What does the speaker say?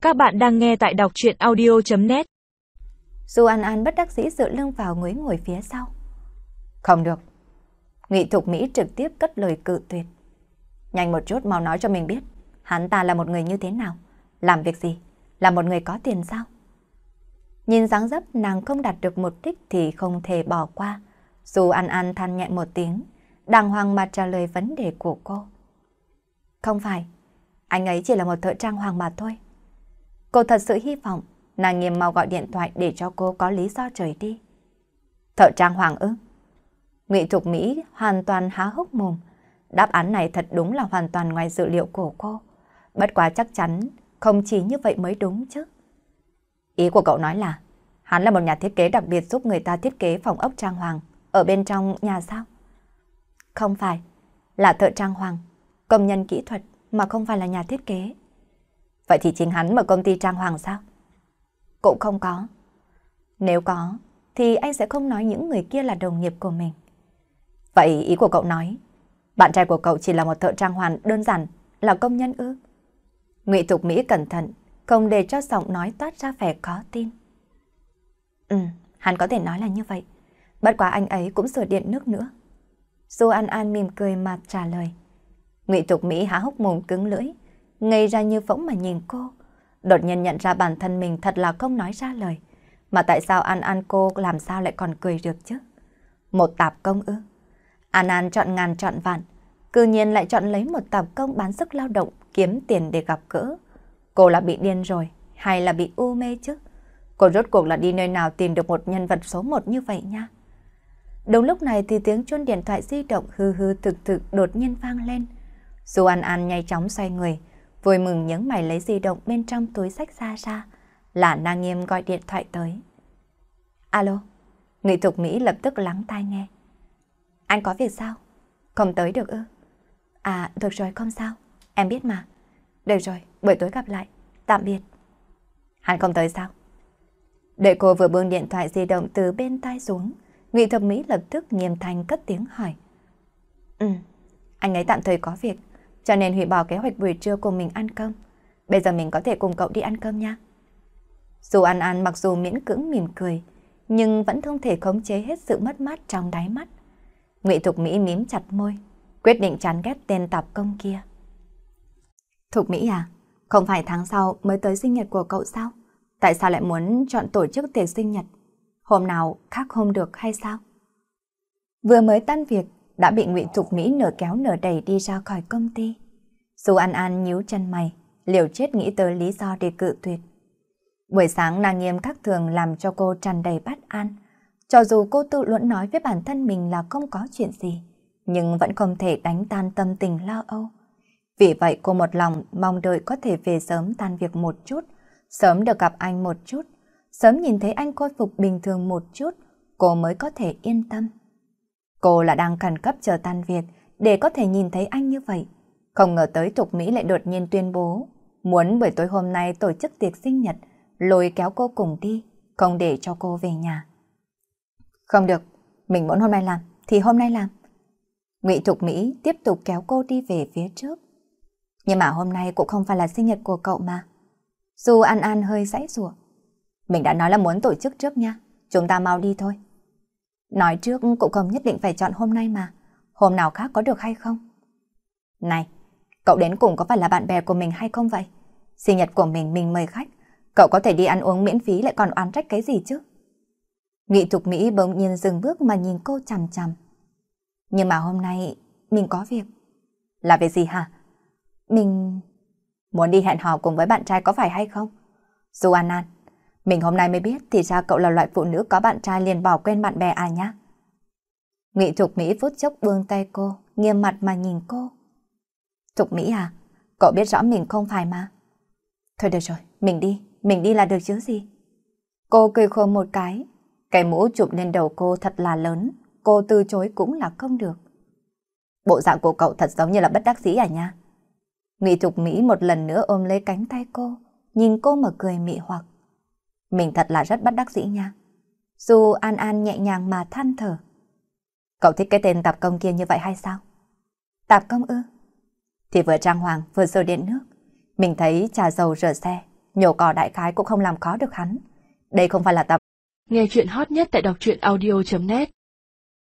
Các bạn đang nghe tại đọc truyện audio.net. Du An An bất đắc dĩ dựa lưng vào người ngồi phía sau. Không được. Ngụy Thục Mỹ trực tiếp cất lời cự tuyệt. Nhanh một chút, mau nói cho mình biết, hắn ta là một người như thế nào, làm việc gì, là một người có tiền sao? Nhìn dáng dấp nàng không đạt được mục đích thì không thể bỏ qua. Du An An than nhẹ một tiếng, đàng hoàng mà trả lời vấn đề của cô. Không phải, anh ấy chỉ là một thợ trang hoàng mà thôi. Cô thật sự hy vọng nàng Nghiêm mau gọi điện thoại để cho cô có lý do rời đi. Thợ trang hoàng ư? Ngụy Thục Mỹ hoàn toàn há hốc mồm. Đáp án này thật đúng là hoàn toàn ngoài dự liệu của cô. Bất quá chắc chắn không chỉ như vậy mới đúng chứ. Ý của cậu nói là hắn là một nhà thiết kế đặc biệt giúp người ta thiết kế phòng ốc trang hoàng ở bên trong nhà sao? Không phải, là thợ trang hoàng, công nhân kỹ thuật mà không phải là nhà thiết kế. Vậy thì chính hắn mở công ty trang hoàng sao? Cũng không có. Nếu có, thì anh sẽ không nói những người kia là đồng nghiệp của mình. Vậy ý của cậu nói, bạn trai của cậu chỉ là một thợ trang hoàng đơn giản, là công nhân ư? Ngụy Thục Mỹ cẩn thận, không để cho giọng nói toát ra vẻ khó tin. Hắn có thể nói là như vậy. Bất quá anh ấy cũng sửa điện nước nữa. Du An An mỉm cười mà trả lời. Ngụy Thục Mỹ há hốc mồm cứng lưỡi, ngây ra như phỗng mà nhìn cô. Đột nhiên nhận ra bản thân mình thật là không nói ra lời. Mà tại sao An An cô làm sao lại còn cười được chứ? Một tạp công ư? An An chọn ngàn chọn vạn, cư nhiên lại chọn lấy một tạp công bán sức lao động kiếm tiền để gặp gỡ. Cô là bị điên rồi hay là bị u mê chứ? Cô rốt cuộc là đi nơi nào tìm được một nhân vật số 1 như vậy nha? Đúng lúc này thì tiếng chuông điện thoại di động hư hư thực thực đột nhiên vang lên. Du An An nhanh chóng xoay người, vui mừng nhướng mày lấy di động bên trong túi xách ra. Là Na Nghiêm gọi điện thoại tới. Alo, Ngụy Thục Mỹ lập tức lắng tai nghe. Anh có việc sao? Không tới được ư? À, được rồi, không sao. Em biết mà. Được rồi, buổi tối gặp lại. Tạm biệt. Hắn không tới sao? Đợi cô vừa buông điện thoại di động từ bên tai xuống, Ngụy Thục Mỹ lập tức nghiêm thanh cất tiếng hỏi. Anh ấy tạm thời có việc, cho nên hủy bỏ kế hoạch buổi trưa cùng mình ăn cơm. Bây giờ mình có thể cùng cậu đi ăn cơm nha. Dù An An mặc dù miễn cưỡng mỉm cười, nhưng vẫn không thể khống chế hết sự mất mát trong đáy mắt. Ngụy Thục Mỹ mím chặt môi, quyết định chán ghét tên tạp công kia. Thục Mỹ à, không phải tháng sau mới tới sinh nhật của cậu sao? Tại sao lại muốn chọn tổ chức tiệc sinh nhật? Hôm nào khác hôm được hay sao? Vừa mới tan việc, đã bị Ngụy Thục Mỹ nửa kéo nửa đẩy đi ra khỏi công ty. Dù An An nhíu chân mày, liều chết nghĩ tới lý do để cự tuyệt. Buổi sáng Na Nghiêm khác thường làm cho cô tràn đầy bất an. Cho dù cô tự luận nói với bản thân mình là không có chuyện gì, nhưng vẫn không thể đánh tan tâm tình lo âu. Vì vậy cô một lòng mong đợi có thể về sớm tan việc một chút, sớm được gặp anh một chút, sớm nhìn thấy anh khôi phục bình thường một chút, cô mới có thể yên tâm. Cô là đang khẩn cấp chờ tan việc để có thể nhìn thấy anh như vậy. Không ngờ tới Thục Mỹ lại đột nhiên tuyên bố muốn buổi tối hôm nay tổ chức tiệc sinh nhật, lôi kéo cô cùng đi, không để cho cô về nhà. Không được, mình muốn hôm nay làm thì hôm nay làm. Ngụy Thục Mỹ tiếp tục kéo cô đi về phía trước. Nhưng mà hôm nay cũng không phải là sinh nhật của cậu mà. Dù An An hơi giãy giụa. Mình đã nói là muốn tổ chức trước nha, chúng ta mau đi thôi. Nói trước cũng không nhất định phải chọn hôm nay mà, hôm nào khác có được hay không? Này, cậu đến cùng có phải là bạn bè của mình hay không vậy? Sinh nhật của mình mời khách, cậu có thể đi ăn uống miễn phí lại còn oán trách cái gì chứ? Ngụy Thục Mỹ bỗng nhiên dừng bước mà nhìn cô chằm chằm. Nhưng mà hôm nay mình có việc. Là việc gì hả? Mình muốn đi hẹn hò cùng với bạn trai có phải hay không? Dù An An, mình hôm nay mới biết thì ra cậu là loại phụ nữ có bạn trai liền bỏ quên bạn bè à nhá. Ngụy Thục Mỹ phút chốc buông tay cô, nghiêm mặt mà nhìn cô. Thục Mỹ à, cậu biết rõ mình không phải mà. Thôi được rồi, mình đi là được chứ gì. Cô cười khổ một cái mũ chụp lên đầu cô thật là lớn, cô từ chối cũng là không được. Bộ dạng của cậu thật giống như là bất đắc dĩ à nha. Ngụy Thục Mỹ một lần nữa ôm lấy cánh tay cô, nhìn cô mà cười mị hoặc. Mình thật là rất bất đắc dĩ nha. Dù An An nhẹ nhàng mà than thở. Cậu thích cái tên tạp công kia như vậy hay sao? Tạp công ư? Thì vừa trang hoàng vừa sửa điện nước. Mình thấy trà dầu rửa xe nhổ cỏ đại khái cũng không làm khó được hắn. Đây không phải là tập. Nghe chuyện hot nhất tại đọc truyện audio.net